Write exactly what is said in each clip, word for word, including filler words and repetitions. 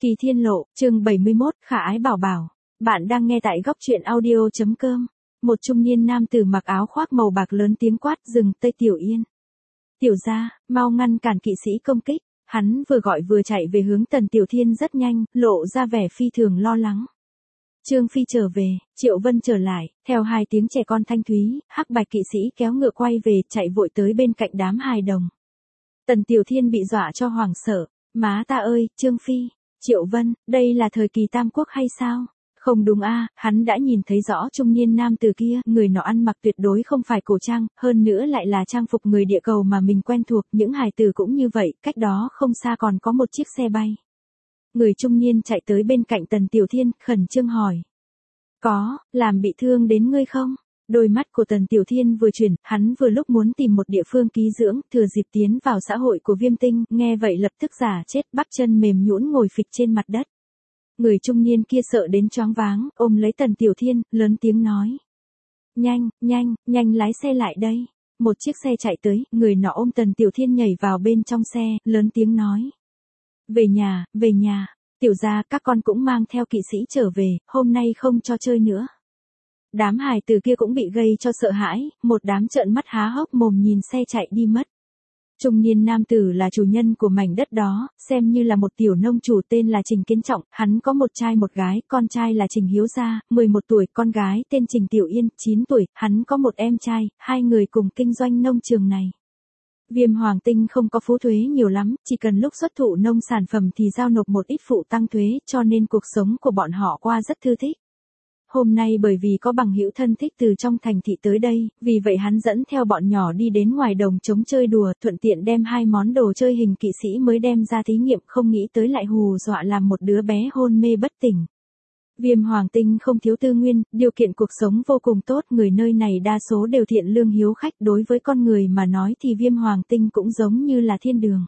Kỳ Thiên Lộ, chương bảy mươi mốt, Khả ái bảo bảo. Bạn đang nghe tại góc truyện audio.com. Một trung niên nam tử mặc áo khoác màu bạc lớn tiếng quát dừng Tây Tiểu Yên. Tiểu gia, mau ngăn cản kỵ sĩ công kích. Hắn vừa gọi vừa chạy về hướng Tần Tiểu Thiên rất nhanh, lộ ra vẻ phi thường lo lắng. Trương Phi trở về, Triệu Vân trở lại, theo hai tiếng trẻ con thanh thúy, hắc bạch kỵ sĩ kéo ngựa quay về, chạy vội tới bên cạnh đám hài đồng. Tần Tiểu Thiên bị dọa cho hoảng sợ. Má ta ơi, Trương Phi, Triệu Vân, đây là thời kỳ Tam Quốc hay sao? Không đúng a, hắn đã nhìn thấy rõ trung niên nam tử kia, người nọ ăn mặc tuyệt đối không phải cổ trang, hơn nữa lại là trang phục người địa cầu mà mình quen thuộc, những hài tử cũng như vậy, cách đó không xa còn có một chiếc xe bay. Người trung niên chạy tới bên cạnh Tần Tiểu Thiên, khẩn trương hỏi. Có, làm bị thương đến ngươi không? Đôi mắt của Tần Tiểu Thiên vừa chuyển, hắn vừa lúc muốn tìm một địa phương ký dưỡng, thừa dịp tiến vào xã hội của Viêm Tinh, nghe vậy lập tức giả chết, bắp chân mềm nhũn ngồi phịch trên mặt đất. Người trung niên kia sợ đến choáng váng, ôm lấy Tần Tiểu Thiên, lớn tiếng nói. Nhanh, nhanh, nhanh lái xe lại đây. Một chiếc xe chạy tới, người nọ ôm Tần Tiểu Thiên nhảy vào bên trong xe, lớn tiếng nói. Về nhà, về nhà, tiểu gia các con cũng mang theo kỵ sĩ trở về, hôm nay không cho chơi nữa. Đám hài tử kia cũng bị gây cho sợ hãi, một đám trợn mắt há hốc mồm nhìn xe chạy đi mất. Trung niên nam tử là chủ nhân của mảnh đất đó, xem như là một tiểu nông chủ tên là Trình Kiến Trọng, hắn có một trai một gái, con trai là Trình Hiếu Gia, mười một tuổi, con gái tên Trình Tiểu Yên, chín tuổi, hắn có một em trai, hai người cùng kinh doanh nông trường này. Viêm Hoàng Tinh không có phú thuế nhiều lắm, chỉ cần lúc xuất thụ nông sản phẩm thì giao nộp một ít phụ tăng thuế, cho nên cuộc sống của bọn họ qua rất thư thích. Hôm nay bởi vì có bằng hữu thân thích từ trong thành thị tới đây, vì vậy hắn dẫn theo bọn nhỏ đi đến ngoài đồng trống chơi đùa, thuận tiện đem hai món đồ chơi hình kỵ sĩ mới đem ra thí nghiệm, không nghĩ tới lại hù dọa làm một đứa bé hôn mê bất tỉnh. Viêm Hoàng Tinh không thiếu tư nguyên, điều kiện cuộc sống vô cùng tốt, người nơi này đa số đều thiện lương hiếu khách, đối với con người mà nói thì Viêm Hoàng Tinh cũng giống như là thiên đường.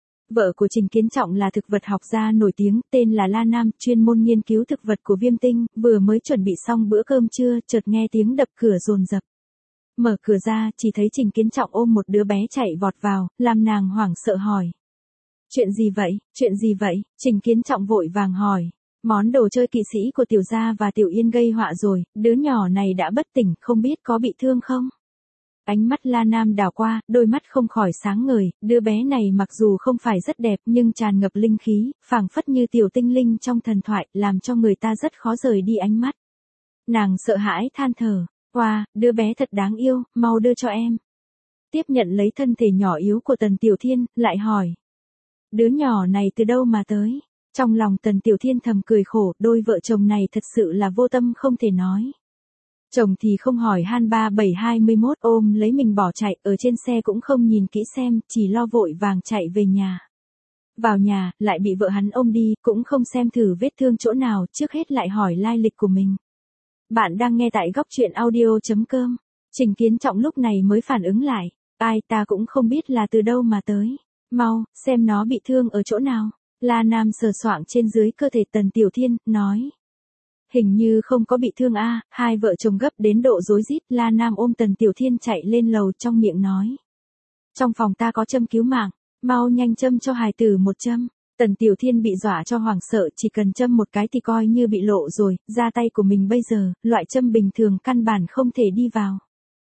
Vợ của Trình Kiến Trọng là thực vật học gia nổi tiếng, tên là La Nam, chuyên môn nghiên cứu thực vật của Viêm Tinh, vừa mới chuẩn bị xong bữa cơm trưa, chợt nghe tiếng đập cửa dồn dập. Mở cửa ra, chỉ thấy Trình Kiến Trọng ôm một đứa bé chạy vọt vào, làm nàng hoảng sợ hỏi. Chuyện gì vậy, chuyện gì vậy? Trình Kiến Trọng vội vàng hỏi. Món đồ chơi kỵ sĩ của Tiểu Gia và Tiểu Yên gây họa rồi, đứa nhỏ này đã bất tỉnh, không biết có bị thương không? Ánh mắt La Nam đảo qua, đôi mắt không khỏi sáng ngời, đứa bé này mặc dù không phải rất đẹp nhưng tràn ngập linh khí, phảng phất như tiểu tinh linh trong thần thoại, làm cho người ta rất khó rời đi ánh mắt. Nàng sợ hãi than thở, wow, đứa bé thật đáng yêu, mau đưa cho em. Tiếp nhận lấy thân thể nhỏ yếu của Tần Tiểu Thiên, lại hỏi. Đứa nhỏ này từ đâu mà tới? Trong lòng Tần Tiểu Thiên thầm cười khổ, đôi vợ chồng này thật sự là vô tâm không thể nói. Chồng thì không hỏi han ba bảy hai mươi mốt ôm lấy mình bỏ chạy, ở trên xe cũng không nhìn kỹ xem, chỉ lo vội vàng chạy về nhà. Vào nhà, lại bị vợ hắn ôm đi, cũng không xem thử vết thương chỗ nào, trước hết lại hỏi lai lịch của mình. Bạn đang nghe tại góc truyện audio.com. Trình Kiến Trọng lúc này mới phản ứng lại, ai ta cũng không biết là từ đâu mà tới. Mau, xem nó bị thương ở chỗ nào. La Nam sờ soạng trên dưới cơ thể Tần Tiểu Thiên, nói. Hình như không có bị thương a, hai vợ chồng gấp đến độ rối rít, La Nam ôm Tần Tiểu Thiên chạy lên lầu trong miệng nói. Trong phòng ta có châm cứu mạng, mau nhanh châm cho hài tử một châm. Tần Tiểu Thiên bị dọa cho hoảng sợ, chỉ cần châm một cái thì coi như bị lộ rồi, ra tay của mình bây giờ, loại châm bình thường căn bản không thể đi vào.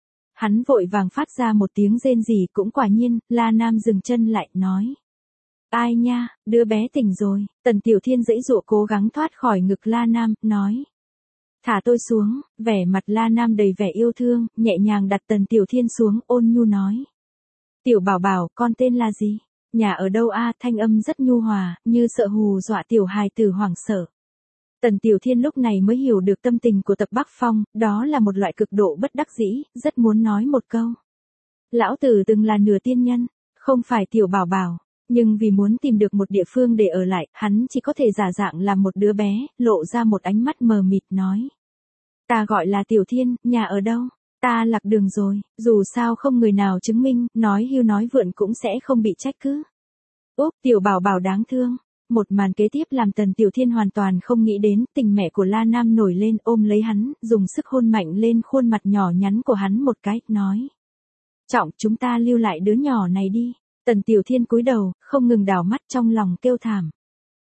Hắn vội vàng phát ra một tiếng rên rỉ, cũng quả nhiên, La Nam dừng chân lại, nói. Ai nha, đứa bé tỉnh rồi. Tần Tiểu Thiên giãy giụa cố gắng thoát khỏi ngực La Nam, nói. Thả tôi xuống, vẻ mặt La Nam đầy vẻ yêu thương, nhẹ nhàng đặt Tần Tiểu Thiên xuống, ôn nhu nói. Tiểu bảo bảo, con tên là gì? Nhà ở đâu a? Thanh âm rất nhu hòa, như sợ hù dọa tiểu hài tử hoảng sợ. Tần Tiểu Thiên lúc này mới hiểu được tâm tình của Tập Bắc Phong, đó là một loại cực độ bất đắc dĩ, rất muốn nói một câu. Lão tử từng là nửa tiên nhân, không phải tiểu bảo bảo. Nhưng vì muốn tìm được một địa phương để ở lại, hắn chỉ có thể giả dạng làm một đứa bé, lộ ra một ánh mắt mờ mịt nói. Ta gọi là Tiểu Thiên, nhà ở đâu? Ta lạc đường rồi, dù sao không người nào chứng minh, nói hưu nói vượn cũng sẽ không bị trách cứ. Úp, tiểu bảo bảo đáng thương. Một màn kế tiếp làm Tần Tiểu Thiên hoàn toàn không nghĩ đến, tình mẹ của La Nam nổi lên ôm lấy hắn, dùng sức hôn mạnh lên khuôn mặt nhỏ nhắn của hắn một cái, nói. Trọng, chúng ta lưu lại đứa nhỏ này đi. Tần Tiểu Thiên cúi đầu, không ngừng đảo mắt trong lòng kêu thảm.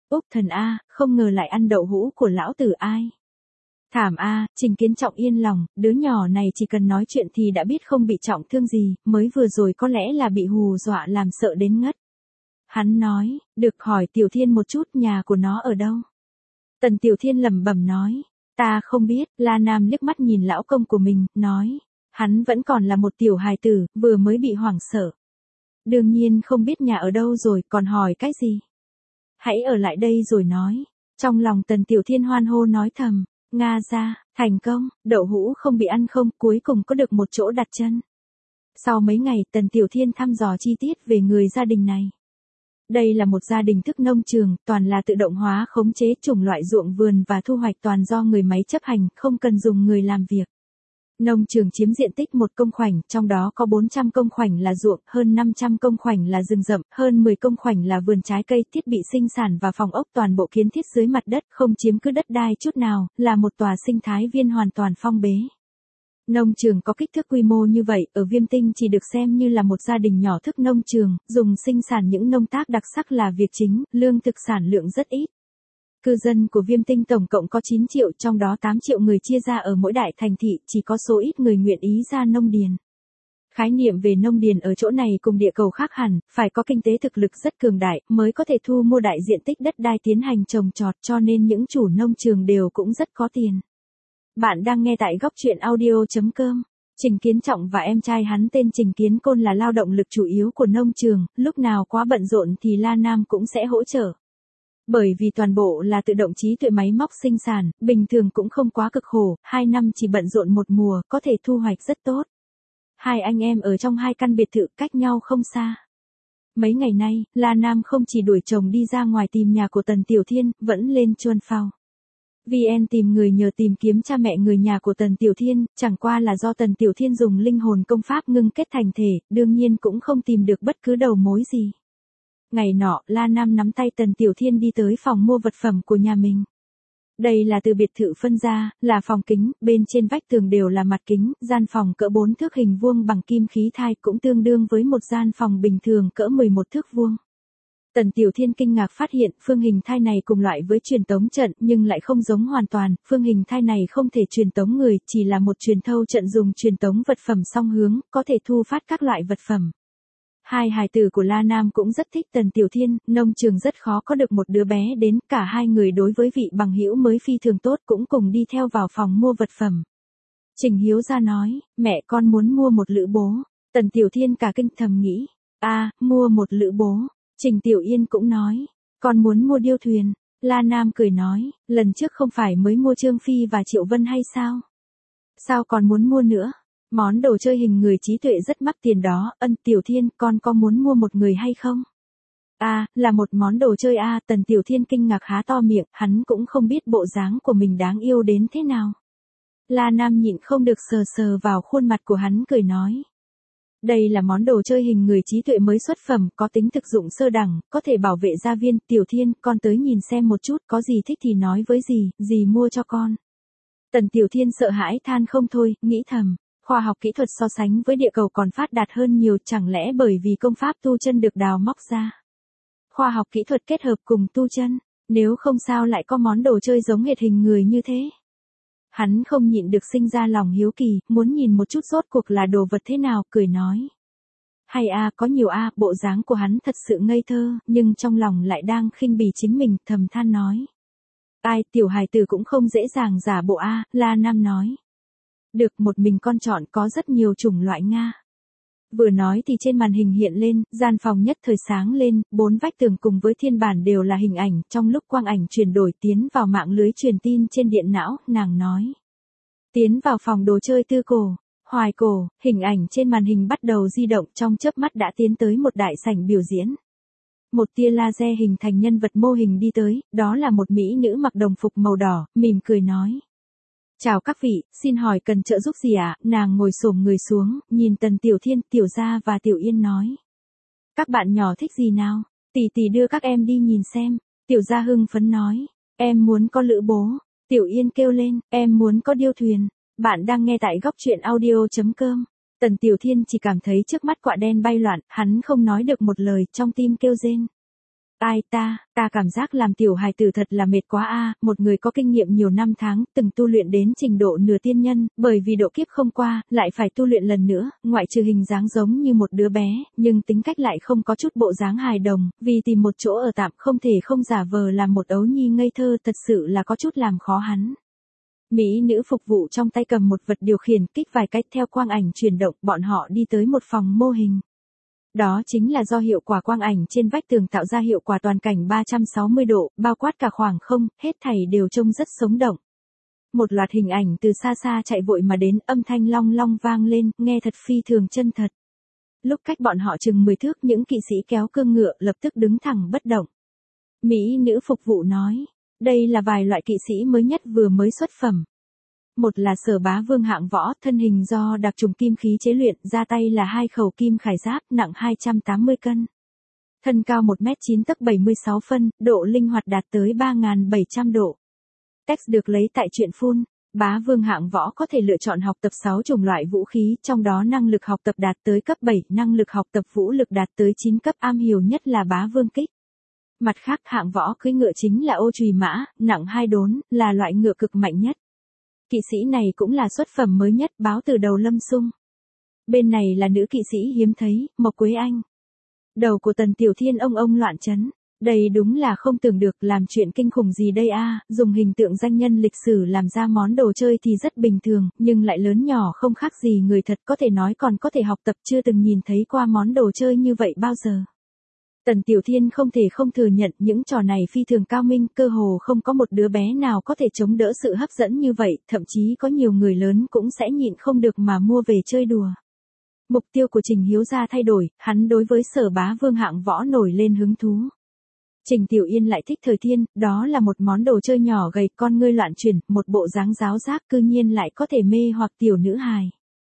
Úc thần a, không ngờ lại ăn đậu hũ của lão tử ai. Thảm a, Trình Kiến Trọng yên lòng, đứa nhỏ này chỉ cần nói chuyện thì đã biết không bị trọng thương gì, mới vừa rồi có lẽ là bị hù dọa làm sợ đến ngất. Hắn nói, được hỏi Tiểu Thiên một chút nhà của nó ở đâu. Tần Tiểu Thiên lẩm bẩm nói, ta không biết, La Nam liếc mắt nhìn lão công của mình, nói, hắn vẫn còn là một tiểu hài tử, vừa mới bị hoảng sợ. Đương nhiên không biết nhà ở đâu rồi, còn hỏi cái gì. Hãy ở lại đây rồi nói. Trong lòng Tần Tiểu Thiên hoan hô nói thầm, Nga ra, thành công, đậu hũ không bị ăn không, cuối cùng có được một chỗ đặt chân. Sau mấy ngày Tần Tiểu Thiên thăm dò chi tiết về người gia đình này. Đây là một gia đình thức nông trường, toàn là tự động hóa khống chế chủng loại ruộng vườn và thu hoạch toàn do người máy chấp hành, không cần dùng người làm việc. Nông trường chiếm diện tích một công khoảnh, trong đó có bốn trăm công khoảnh là ruộng, hơn năm trăm công khoảnh là rừng rậm, hơn mười công khoảnh là vườn trái cây, thiết bị sinh sản và phòng ốc toàn bộ kiến thiết dưới mặt đất, không chiếm cứ đất đai chút nào, là một tòa sinh thái viên hoàn toàn phong bế. Nông trường có kích thước quy mô như vậy, ở Viêm Tinh chỉ được xem như là một gia đình nhỏ thức nông trường, dùng sinh sản những nông tác đặc sắc là việc chính, lương thực sản lượng rất ít. Cư dân của Viêm Tinh tổng cộng có chín triệu, trong đó tám triệu người chia ra ở mỗi đại thành thị, chỉ có số ít người nguyện ý ra nông điền. Khái niệm về nông điền ở chỗ này cùng địa cầu khác hẳn, phải có kinh tế thực lực rất cường đại, mới có thể thu mua đại diện tích đất đai tiến hành trồng trọt, cho nên những chủ nông trường đều cũng rất có tiền. Bạn đang nghe tại góc truyện audio chấm com. Trình Kiến Trọng và em trai hắn tên Trình Kiến Côn là lao động lực chủ yếu của nông trường, lúc nào quá bận rộn thì La Nam cũng sẽ hỗ trợ. Bởi vì toàn bộ là tự động trí tuệ máy móc sinh sản, bình thường cũng không quá cực khổ, hai năm chỉ bận rộn một mùa, có thể thu hoạch rất tốt. Hai anh em ở trong hai căn biệt thự cách nhau không xa. Mấy ngày nay, La Nam không chỉ đuổi chồng đi ra ngoài tìm nhà của Tần Tiểu Thiên, vẫn lên chuôn phao. vê en tìm người nhờ tìm kiếm cha mẹ người nhà của Tần Tiểu Thiên, chẳng qua là do Tần Tiểu Thiên dùng linh hồn công pháp ngưng kết thành thể, đương nhiên cũng không tìm được bất cứ đầu mối gì. Ngày nọ, La Nam nắm tay Tần Tiểu Thiên đi tới phòng mua vật phẩm của nhà mình. Đây là từ biệt thự phân ra, là phòng kính, bên trên vách tường đều là mặt kính, gian phòng cỡ bốn thước hình vuông bằng kim khí thai cũng tương đương với một gian phòng bình thường cỡ mười một thước vuông. Tần Tiểu Thiên kinh ngạc phát hiện phương hình thai này cùng loại với truyền tống trận nhưng lại không giống hoàn toàn, phương hình thai này không thể truyền tống người, chỉ là một truyền thâu trận dùng truyền tống vật phẩm song hướng, có thể thu phát các loại vật phẩm. Hai hài tử của La Nam cũng rất thích Tần Tiểu Thiên, nông trường rất khó có được một đứa bé đến, cả hai người đối với vị bằng hữu mới phi thường tốt cũng cùng đi theo vào phòng mua vật phẩm. Trình Hiếu ra nói, mẹ con muốn mua một lữ bố. Tần Tiểu Thiên cả kinh thầm nghĩ, a mua một lữ bố. Trình Tiểu Yên cũng nói, con muốn mua điêu thuyền. La Nam cười nói, lần trước không phải mới mua Trương Phi và Triệu Vân hay sao? Sao còn muốn mua nữa? Món đồ chơi hình người trí tuệ rất mắc tiền đó, ân Tiểu Thiên, con có muốn mua một người hay không? À, là một món đồ chơi a, à, Tần Tiểu Thiên kinh ngạc há to miệng, hắn cũng không biết bộ dáng của mình đáng yêu đến thế nào. La Nam nhịn không được sờ sờ vào khuôn mặt của hắn cười nói. Đây là món đồ chơi hình người trí tuệ mới xuất phẩm, có tính thực dụng sơ đẳng, có thể bảo vệ gia viên. Tiểu Thiên, con tới nhìn xem một chút, có gì thích thì nói với dì, dì mua cho con. Tần Tiểu Thiên sợ hãi than không thôi, nghĩ thầm, khoa học kỹ thuật so sánh với địa cầu còn phát đạt hơn nhiều, chẳng lẽ bởi vì công pháp tu chân được đào móc ra. Khoa học kỹ thuật kết hợp cùng tu chân, nếu không sao lại có món đồ chơi giống hệt hình người như thế. Hắn không nhịn được sinh ra lòng hiếu kỳ, muốn nhìn một chút rốt cuộc là đồ vật thế nào, cười nói. Hay a, à, có nhiều a, à, bộ dáng của hắn thật sự ngây thơ, nhưng trong lòng lại đang khinh bỉ chính mình, thầm than nói. Ai, tiểu hài tử cũng không dễ dàng giả bộ a, à, La Nam nói. Được, một mình con chọn có rất nhiều chủng loại Nga. Vừa nói thì trên màn hình hiện lên, gian phòng nhất thời sáng lên, bốn vách tường cùng với thiên bản đều là hình ảnh, trong lúc quang ảnh chuyển đổi tiến vào mạng lưới truyền tin trên điện não, nàng nói. Tiến vào phòng đồ chơi tư cổ, hoài cổ, hình ảnh trên màn hình bắt đầu di động, trong chớp mắt đã tiến tới một đại sảnh biểu diễn. Một tia laser hình thành nhân vật mô hình đi tới, đó là một mỹ nữ mặc đồng phục màu đỏ, mỉm cười nói. Chào các vị, xin hỏi cần trợ giúp gì ạ? À? Nàng ngồi xổm người xuống, nhìn Tần Tiểu Thiên, Tiểu Gia và Tiểu Yên nói. Các bạn nhỏ thích gì nào? Tỷ tỷ đưa các em đi nhìn xem. Tiểu Gia hưng phấn nói. Em muốn có lữ bố. Tiểu Yên kêu lên, em muốn có điêu thuyền. Bạn đang nghe tại góc truyện audio chấm com. Tần Tiểu Thiên chỉ cảm thấy trước mắt quạ đen bay loạn, hắn không nói được một lời, trong tim kêu rên. Ai ta, ta cảm giác làm tiểu hài tử thật là mệt quá a, một người có kinh nghiệm nhiều năm tháng, từng tu luyện đến trình độ nửa tiên nhân, bởi vì độ kiếp không qua, lại phải tu luyện lần nữa, ngoại trừ hình dáng giống như một đứa bé, nhưng tính cách lại không có chút bộ dáng hài đồng, vì tìm một chỗ ở tạm không thể không giả vờ làm một ấu nhi ngây thơ, thật sự là có chút làm khó hắn. Mỹ nữ phục vụ trong tay cầm một vật điều khiển, kích vài cách theo quang ảnh chuyển động, bọn họ đi tới một phòng mô hình. Đó chính là do hiệu quả quang ảnh trên vách tường tạo ra hiệu quả toàn cảnh ba trăm sáu mươi độ, bao quát cả khoảng không, hết thảy đều trông rất sống động. Một loạt hình ảnh từ xa xa chạy vội mà đến, âm thanh long long vang lên, nghe thật phi thường chân thật. Lúc cách bọn họ chừng mười thước, những kỵ sĩ kéo cương ngựa lập tức đứng thẳng bất động. Mỹ nữ phục vụ nói, đây là vài loại kỵ sĩ mới nhất vừa mới xuất phẩm. Một là Sở Bá Vương hạng võ, thân hình do đặc trùng kim khí chế luyện, ra tay là hai khẩu kim khải giáp, nặng hai trăm tám mươi cân. Thân cao một mét chín tấc bảy mươi sáu phân, độ linh hoạt đạt tới ba nghìn bảy trăm độ. Text được lấy tại truyện Phun. Bá Vương hạng võ có thể lựa chọn học tập sáu chủng loại vũ khí, trong đó năng lực học tập đạt tới cấp bảy, năng lực học tập vũ lực đạt tới chín cấp, am hiểu nhất là Bá Vương kích. Mặt khác, hạng võ cưỡi ngựa chính là ô chùy mã, nặng hai đốn, là loại ngựa cực mạnh nhất. Kỵ sĩ này cũng là xuất phẩm mới nhất, báo từ đầu Lâm Sung. Bên này là nữ kỵ sĩ hiếm thấy, Mộc Quế Anh. Đầu của Tần Tiểu Thiên ông ông loạn chấn. Đây đúng là không tưởng được, làm chuyện kinh khủng gì đây a, dùng hình tượng danh nhân lịch sử làm ra món đồ chơi thì rất bình thường, nhưng lại lớn nhỏ không khác gì người thật, có thể nói còn có thể học tập, chưa từng nhìn thấy qua món đồ chơi như vậy bao giờ. Tần Tiểu Thiên không thể không thừa nhận những trò này phi thường cao minh, cơ hồ không có một đứa bé nào có thể chống đỡ sự hấp dẫn như vậy, thậm chí có nhiều người lớn cũng sẽ nhịn không được mà mua về chơi đùa. Mục tiêu của Trình Hiếu Gia thay đổi, hắn đối với Sở Bá Vương hạng võ nổi lên hứng thú. Trình Tiểu Yên lại thích Thời Thiên, đó là một món đồ chơi nhỏ gầy, con ngươi loạn chuyển, một bộ dáng giáo giác, cư nhiên lại có thể mê hoặc tiểu nữ hài.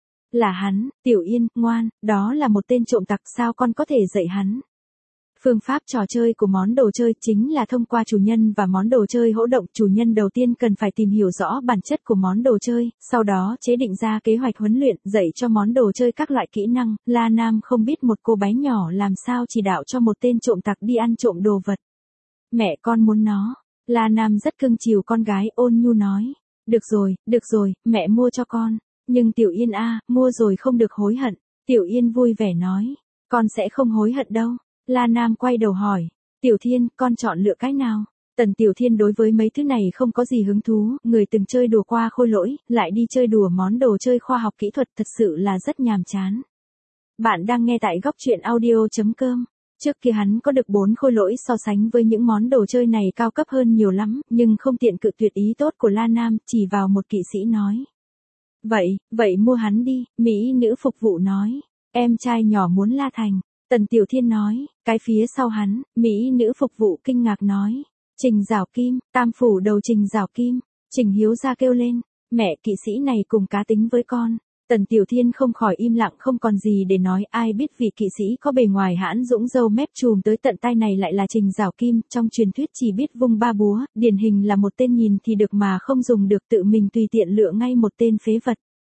Là hắn, Tiểu Yên, ngoan, đó là một tên trộm tặc, sao con có thể dạy hắn? Phương pháp trò chơi của món đồ chơi chính là thông qua chủ nhân và món đồ chơi hỗ động. Chủ nhân đầu tiên cần phải tìm hiểu rõ bản chất của món đồ chơi, sau đó chế định ra kế hoạch huấn luyện, dạy cho món đồ chơi các loại kỹ năng. La Nam không biết một cô bé nhỏ làm sao chỉ đạo cho một tên trộm tặc đi ăn trộm đồ vật. Mẹ con muốn nó. La Nam rất cưng chiều con gái, ôn nhu nói. Được rồi, được rồi, mẹ mua cho con. Nhưng Tiểu Yên a, mua rồi không được hối hận. Tiểu Yên vui vẻ nói. Con sẽ không hối hận đâu. La Nam quay đầu hỏi, Tiểu Thiên, con chọn lựa cái nào? Tần Tiểu Thiên đối với mấy thứ này không có gì hứng thú, người từng chơi đùa qua khôi lỗi, lại đi chơi đùa món đồ chơi khoa học kỹ thuật, thật sự là rất nhàm chán. Bạn đang nghe tại góc truyện audio chấm com. Trước kia hắn có được bốn khôi lỗi, so sánh với những món đồ chơi này cao cấp hơn nhiều lắm, nhưng không tiện cự tuyệt ý tốt của La Nam, chỉ vào một kỵ sĩ nói. Vậy, vậy mua hắn đi, Mỹ nữ phục vụ nói. Em trai nhỏ muốn La Thành. Tần Tiểu Thiên nói, cái phía sau hắn, Mỹ nữ phục vụ kinh ngạc nói. Trình Giảo Kim, tam phủ đầu Trình Giảo Kim. Trình Hiếu Gia kêu lên, mẹ, kỵ sĩ này cùng cá tính với con. Tần Tiểu Thiên không khỏi im lặng, không còn gì để nói, ai biết vị kỵ sĩ có bề ngoài hãn dũng râu mép trùm tới tận tai này lại là Trình Giảo Kim, trong truyền thuyết chỉ biết vung ba búa, điển hình là một tên nhìn thì được mà không dùng được, tự mình tùy tiện lựa ngay một tên phế vật.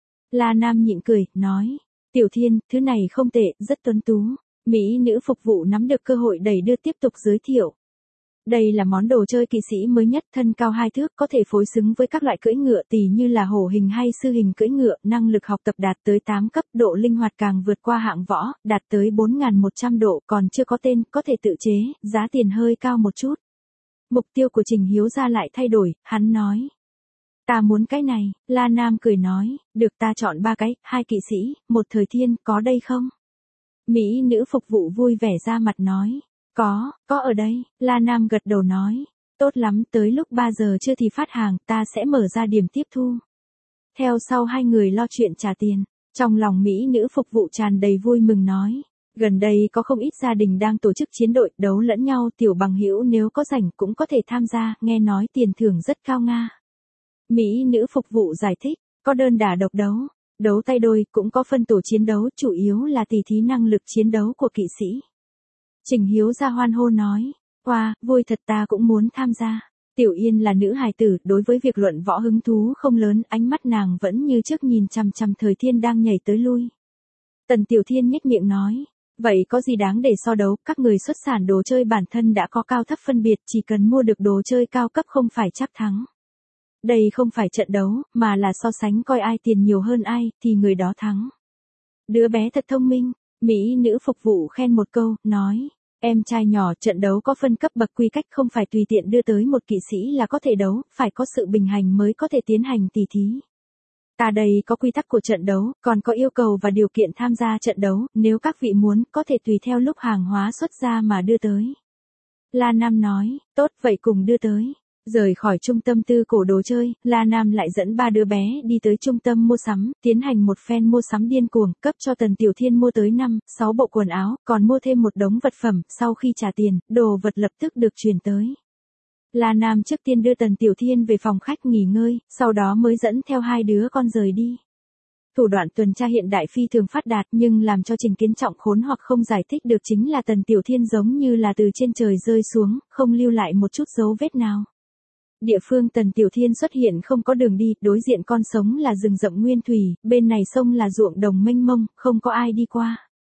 La Nam nhịn cười, nói, Tiểu Thiên, thứ này không tệ, rất tuấn tú. Mỹ nữ phục vụ nắm được cơ hội đẩy đưa tiếp tục giới thiệu. Đây là món đồ chơi kỵ sĩ mới nhất, thân cao hai thước, có thể phối xứng với các loại cưỡi ngựa tỉ như là hổ hình hay sư hình cưỡi ngựa, năng lực học tập đạt tới tám cấp, độ linh hoạt càng vượt qua hạng võ, đạt tới bốn nghìn một trăm độ, còn chưa có tên, có thể tự chế, giá tiền hơi cao một chút. Mục tiêu của Trình Hiếu Gia lại thay đổi, hắn nói. Ta muốn cái này, La Nam cười nói, được ta chọn ba cái, hai kỵ sĩ, một Thời Thiên, có đây không? Mỹ nữ phục vụ vui vẻ ra mặt nói. Có, có ở đây, La Nam gật đầu nói. Tốt lắm, tới lúc ba giờ trưa thì phát hàng, ta sẽ mở ra điểm tiếp thu. Theo sau hai người lo chuyện trả tiền. Trong lòng Mỹ nữ phục vụ tràn đầy vui mừng nói. Gần đây có không ít gia đình đang tổ chức chiến đội, đấu lẫn nhau, tiểu bằng hữu nếu có rảnh cũng có thể tham gia, nghe nói tiền thưởng rất cao nga. Mỹ nữ phục vụ giải thích, có đơn đả độc đấu. Đấu tay đôi, cũng có phân tổ chiến đấu, chủ yếu là tỉ thí năng lực chiến đấu của kỵ sĩ. Trình Hiếu Gia hoan hô nói, wow, vui thật, ta cũng muốn tham gia. Tiểu Yên là nữ hài tử, đối với việc luận võ hứng thú không lớn, ánh mắt nàng vẫn như trước nhìn chằm chằm Thời Thiên đang nhảy tới lui. Tần Tiểu Thiên nhếch miệng nói, Vậy có gì đáng để so đấu, các người xuất sản đồ chơi bản thân đã có cao thấp phân biệt, chỉ cần mua được đồ chơi cao cấp không phải chắc thắng. Đây không phải trận đấu, mà là so sánh coi ai tiền nhiều hơn ai, thì người đó thắng. Đứa bé thật thông minh, mỹ nữ phục vụ khen một câu, nói. Em trai nhỏ, trận đấu có phân cấp bậc quy cách, không phải tùy tiện đưa tới một kỵ sĩ là có thể đấu, phải có sự bình hành mới có thể tiến hành tỉ thí. Ta đây có quy tắc của trận đấu, còn có yêu cầu và điều kiện tham gia trận đấu, nếu các vị muốn, có thể tùy theo lúc hàng hóa xuất ra mà đưa tới. La Nam nói, tốt vậy cùng đưa tới. Rời khỏi trung tâm tư cổ đồ chơi, La Nam lại dẫn ba đứa bé đi tới trung tâm mua sắm, tiến hành một phen mua sắm điên cuồng, cấp cho Tần Tiểu Thiên mua tới năm, sáu bộ quần áo, còn mua thêm một đống vật phẩm, sau khi trả tiền, đồ vật lập tức được chuyển tới. La Nam trước tiên đưa Tần Tiểu Thiên về phòng khách nghỉ ngơi, sau đó mới dẫn theo hai đứa con rời đi. Thủ đoạn tuần tra hiện đại phi thường phát đạt, nhưng làm cho Trình Kiến Trọng khốn hoặc không giải thích được chính là Tần Tiểu Thiên giống như là từ trên trời rơi xuống, không lưu lại một chút dấu vết nào. Địa phương Tần Tiểu Thiên xuất hiện không có đường đi, đối diện con sống là rừng rậm nguyên thủy, bên này sông là ruộng đồng mênh mông, không có ai đi qua.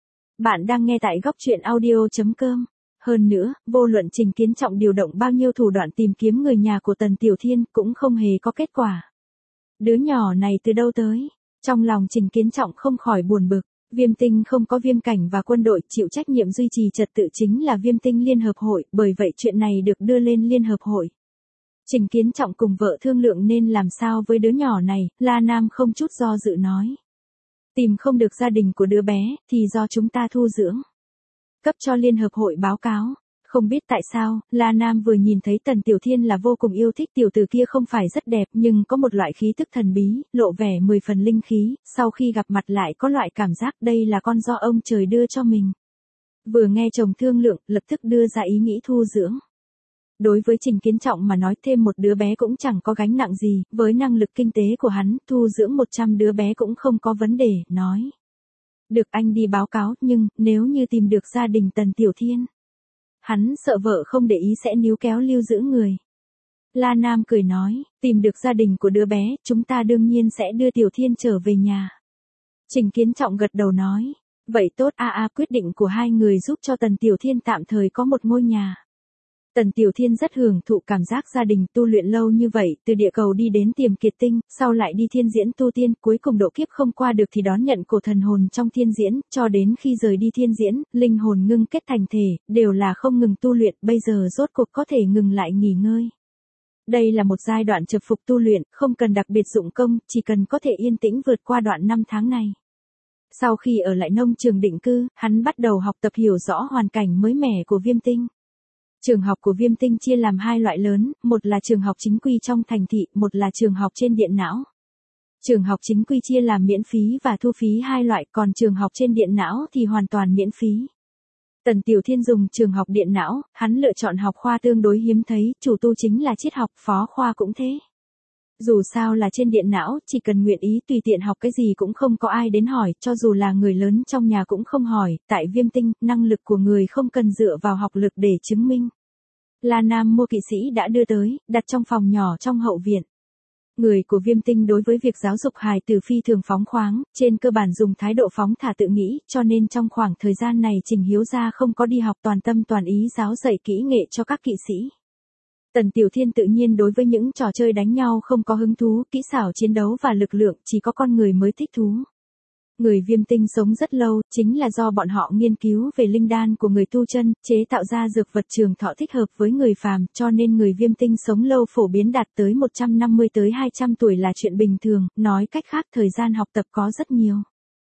Bạn đang nghe tại góc truyện audio chấm com. Hơn nữa, vô luận Trình Kiến Trọng điều động bao nhiêu thủ đoạn tìm kiếm người nhà của Tần Tiểu Thiên cũng không hề có kết quả. Đứa nhỏ này từ đâu tới? Trong lòng Trình Kiến Trọng không khỏi buồn bực. Viêm Tinh không có Viêm Cảnh và quân đội, chịu trách nhiệm duy trì trật tự chính là Viêm Tinh Liên Hợp Hội, bởi vậy chuyện này được đưa lên Liên Hợp Hội. Trình Kiến Trọng cùng vợ thương lượng nên làm sao với đứa nhỏ này, La Nam không chút do dự nói. Tìm không được gia đình của đứa bé, thì do chúng ta thu dưỡng. Cấp cho Liên Hợp Hội báo cáo. Không biết tại sao, La Nam vừa nhìn thấy Tần Tiểu Thiên là vô cùng yêu thích, tiểu tử kia không phải rất đẹp nhưng có một loại khí tức thần bí, lộ vẻ mười phần linh khí, sau khi gặp mặt lại có loại cảm giác đây là con do ông trời đưa cho mình. Vừa nghe chồng thương lượng, lập tức đưa ra ý nghĩ thu dưỡng. Đối với Trình Kiến Trọng mà nói thêm một đứa bé cũng chẳng có gánh nặng gì, với năng lực kinh tế của hắn, thu dưỡng một trăm đứa bé cũng không có vấn đề, nói. Được anh đi báo cáo, nhưng, nếu như tìm được gia đình Tần Tiểu Thiên. Hắn sợ vợ không để ý sẽ níu kéo lưu giữ người. La Nam cười nói, tìm được gia đình của đứa bé, chúng ta đương nhiên sẽ đưa Tiểu Thiên trở về nhà. Trình Kiến Trọng gật đầu nói, vậy tốt a a quyết định của hai người giúp cho Tần Tiểu Thiên tạm thời có một ngôi nhà. Tần Tiểu Thiên rất hưởng thụ cảm giác gia đình tu luyện lâu như vậy, từ địa cầu đi đến Tiềm Kiệt Tinh, sau lại đi thiên diễn tu tiên, cuối cùng độ kiếp không qua được thì đón nhận cổ thần hồn trong thiên diễn, cho đến khi rời đi thiên diễn, linh hồn ngưng kết thành thể, đều là không ngừng tu luyện, bây giờ rốt cuộc có thể ngừng lại nghỉ ngơi. Đây là một giai đoạn chập phục tu luyện, không cần đặc biệt dụng công, chỉ cần có thể yên tĩnh vượt qua đoạn năm tháng này. Sau khi ở lại nông trường định cư, hắn bắt đầu học tập hiểu rõ hoàn cảnh mới mẻ của Viêm Tinh. Trường học của Viêm Tinh chia làm hai loại lớn, một là trường học chính quy trong thành thị, một là trường học trên điện não. Trường học chính quy chia làm miễn phí và thu phí hai loại, còn trường học trên điện não thì hoàn toàn miễn phí. Tần Tiểu Thiên dùng trường học điện não, hắn lựa chọn học khoa tương đối hiếm thấy, chủ tu chính là triết học, phó khoa cũng thế. Dù sao là trên điện não, chỉ cần nguyện ý tùy tiện học cái gì cũng không có ai đến hỏi, cho dù là người lớn trong nhà cũng không hỏi, tại Viêm Tinh, năng lực của người không cần dựa vào học lực để chứng minh. La Nam mua kỵ sĩ đã đưa tới, đặt trong phòng nhỏ trong hậu viện. Người của Viêm Tinh đối với việc giáo dục hài tử phi thường phóng khoáng, trên cơ bản dùng thái độ phóng thả tự nghĩ, cho nên trong khoảng thời gian này Trình Hiếu Gia không có đi học, toàn tâm toàn ý giáo dạy kỹ nghệ cho các kỵ sĩ. Tần Tiểu Thiên tự nhiên đối với những trò chơi đánh nhau không có hứng thú, kỹ xảo chiến đấu và lực lượng, chỉ có con người mới thích thú. Người Viêm Tinh sống rất lâu, chính là do bọn họ nghiên cứu về linh đan của người tu chân, chế tạo ra dược vật trường thọ thích hợp với người phàm, cho nên người Viêm Tinh sống lâu phổ biến đạt tới một trăm năm mươi tới hai trăm tuổi là chuyện bình thường, nói cách khác thời gian học tập có rất nhiều.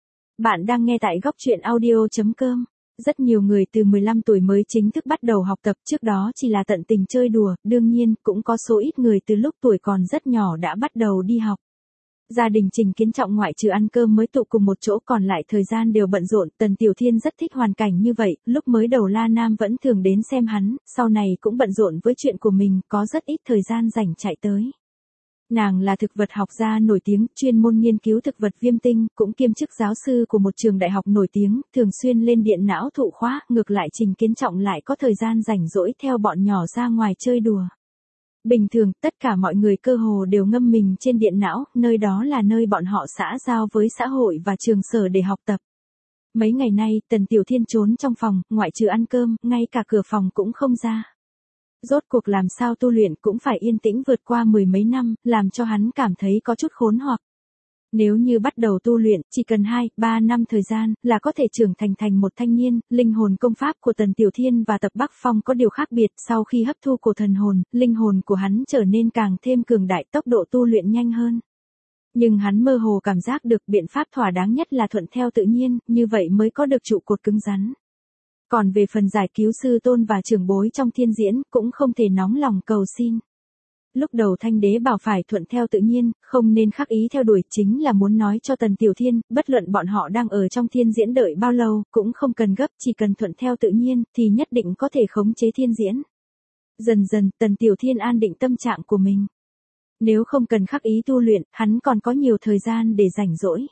Bạn đang nghe tại góc truyện audio chấm com. Rất nhiều người từ mười lăm tuổi mới chính thức bắt đầu học tập, trước đó chỉ là tận tình chơi đùa, đương nhiên, cũng có số ít người từ lúc tuổi còn rất nhỏ đã bắt đầu đi học. Gia đình Trình Kiến Trọng ngoại trừ ăn cơm mới tụ cùng một chỗ, còn lại thời gian đều bận rộn, Tần Tiểu Thiên rất thích hoàn cảnh như vậy, lúc mới đầu La Nam vẫn thường đến xem hắn, sau này cũng bận rộn với chuyện của mình, có rất ít thời gian rảnh chạy tới. Nàng là thực vật học gia nổi tiếng, chuyên môn nghiên cứu thực vật Viêm Tinh, cũng kiêm chức giáo sư của một trường đại học nổi tiếng, thường xuyên lên điện não thụ khóa, ngược lại Trình Kiến Trọng lại có thời gian rảnh rỗi theo bọn nhỏ ra ngoài chơi đùa. Bình thường, tất cả mọi người cơ hồ đều ngâm mình trên điện não, nơi đó là nơi bọn họ xã giao với xã hội và trường sở để học tập. Mấy ngày nay, Tần Tiểu Thiên trốn trong phòng, ngoại trừ ăn cơm, ngay cả cửa phòng cũng không ra. Rốt cuộc làm sao tu luyện cũng phải yên tĩnh vượt qua mười mấy năm, làm cho hắn cảm thấy có chút khốn hoặc. Nếu như bắt đầu tu luyện, chỉ cần hai, ba năm thời gian, là có thể trưởng thành thành một thanh niên, linh hồn công pháp của Tần Tiểu Thiên và Tập Bắc Phong có điều khác biệt, sau khi hấp thu cổ thần hồn, linh hồn của hắn trở nên càng thêm cường đại, tốc độ tu luyện nhanh hơn. Nhưng hắn mơ hồ cảm giác được biện pháp thỏa đáng nhất là thuận theo tự nhiên, như vậy mới có được trụ cột cứng rắn. Còn về phần giải cứu sư tôn và trưởng bối trong thiên diễn, cũng không thể nóng lòng cầu xin. Lúc đầu Thanh Đế bảo phải thuận theo tự nhiên, không nên khắc ý theo đuổi, chính là muốn nói cho Tần Tiểu Thiên, bất luận bọn họ đang ở trong thiên diễn đợi bao lâu, cũng không cần gấp, chỉ cần thuận theo tự nhiên, thì nhất định có thể khống chế thiên diễn. Dần dần, Tần Tiểu Thiên an định tâm trạng của mình. Nếu không cần khắc ý tu luyện, hắn còn có nhiều thời gian để rảnh rỗi.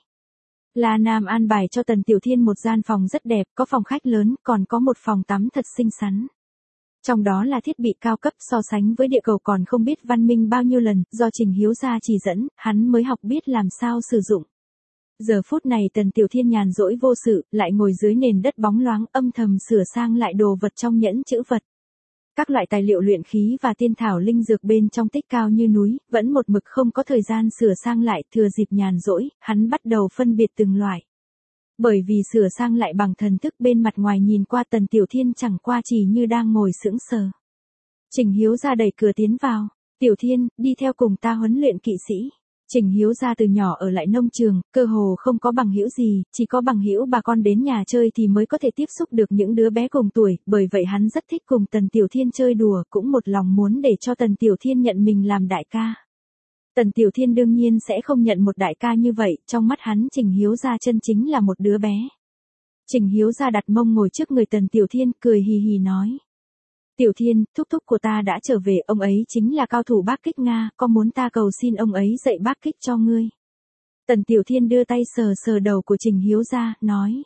La Nam an bài cho Tần Tiểu Thiên một gian phòng rất đẹp, có phòng khách lớn, còn có một phòng tắm thật xinh xắn. Trong đó là thiết bị cao cấp, so sánh với địa cầu còn không biết văn minh bao nhiêu lần, do Trình Hiếu gia chỉ dẫn, hắn mới học biết làm sao sử dụng. Giờ phút này Tần Tiểu Thiên nhàn rỗi vô sự, lại ngồi dưới nền đất bóng loáng, âm thầm sửa sang lại đồ vật trong nhẫn chữ vật. Các loại tài liệu luyện khí và tiên thảo linh dược bên trong tích cao như núi, vẫn một mực không có thời gian sửa sang lại, thừa dịp nhàn rỗi, hắn bắt đầu phân biệt từng loại. Bởi vì sửa sang lại bằng thần thức, bên mặt ngoài nhìn qua Tần Tiểu Thiên chẳng qua chỉ như đang ngồi sững sờ. Trình Hiếu gia đẩy cửa tiến vào. Tiểu Thiên, đi theo cùng ta huấn luyện kỵ sĩ. Trình Hiếu gia từ nhỏ ở lại nông trường, cơ hồ không có bằng hữu gì, chỉ có bằng hữu bà con đến nhà chơi thì mới có thể tiếp xúc được những đứa bé cùng tuổi, bởi vậy hắn rất thích cùng Tần Tiểu Thiên chơi đùa, cũng một lòng muốn để cho Tần Tiểu Thiên nhận mình làm đại ca. Tần Tiểu Thiên đương nhiên sẽ không nhận một đại ca như vậy, trong mắt hắn Trình Hiếu gia chân chính là một đứa bé. Trình Hiếu gia đặt mông ngồi trước người Tần Tiểu Thiên, cười hì hì nói. Tiểu Thiên, thúc thúc của ta đã trở về, ông ấy chính là cao thủ bác kích Nga, có muốn ta cầu xin ông ấy dạy bác kích cho ngươi? Tần Tiểu Thiên đưa tay sờ sờ đầu của Trình Hiếu gia, nói.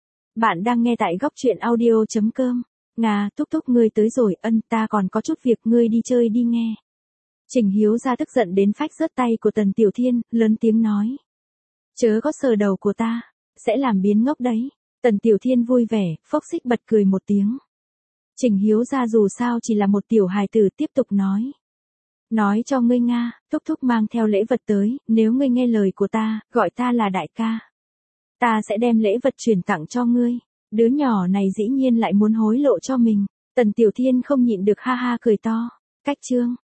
Bạn đang nghe tại góc truyện audio chấm com. Nga, thúc thúc ngươi tới rồi, ân, ta còn có chút việc, ngươi đi chơi đi nghe. Trình Hiếu gia tức giận đến phách rớt tay của Tần Tiểu Thiên, lớn tiếng nói. Chớ có sờ đầu của ta, sẽ làm biến ngốc đấy. Tần Tiểu Thiên vui vẻ, phốc xích bật cười một tiếng. Trình Hiếu gia dù sao chỉ là một tiểu hài tử, tiếp tục nói. Nói cho ngươi Nga, thúc thúc mang theo lễ vật tới, nếu ngươi nghe lời của ta, gọi ta là đại ca. Ta sẽ đem lễ vật chuyển tặng cho ngươi. Đứa nhỏ này dĩ nhiên lại muốn hối lộ cho mình. Tần Tiểu Thiên không nhịn được ha ha cười to. Cách chương.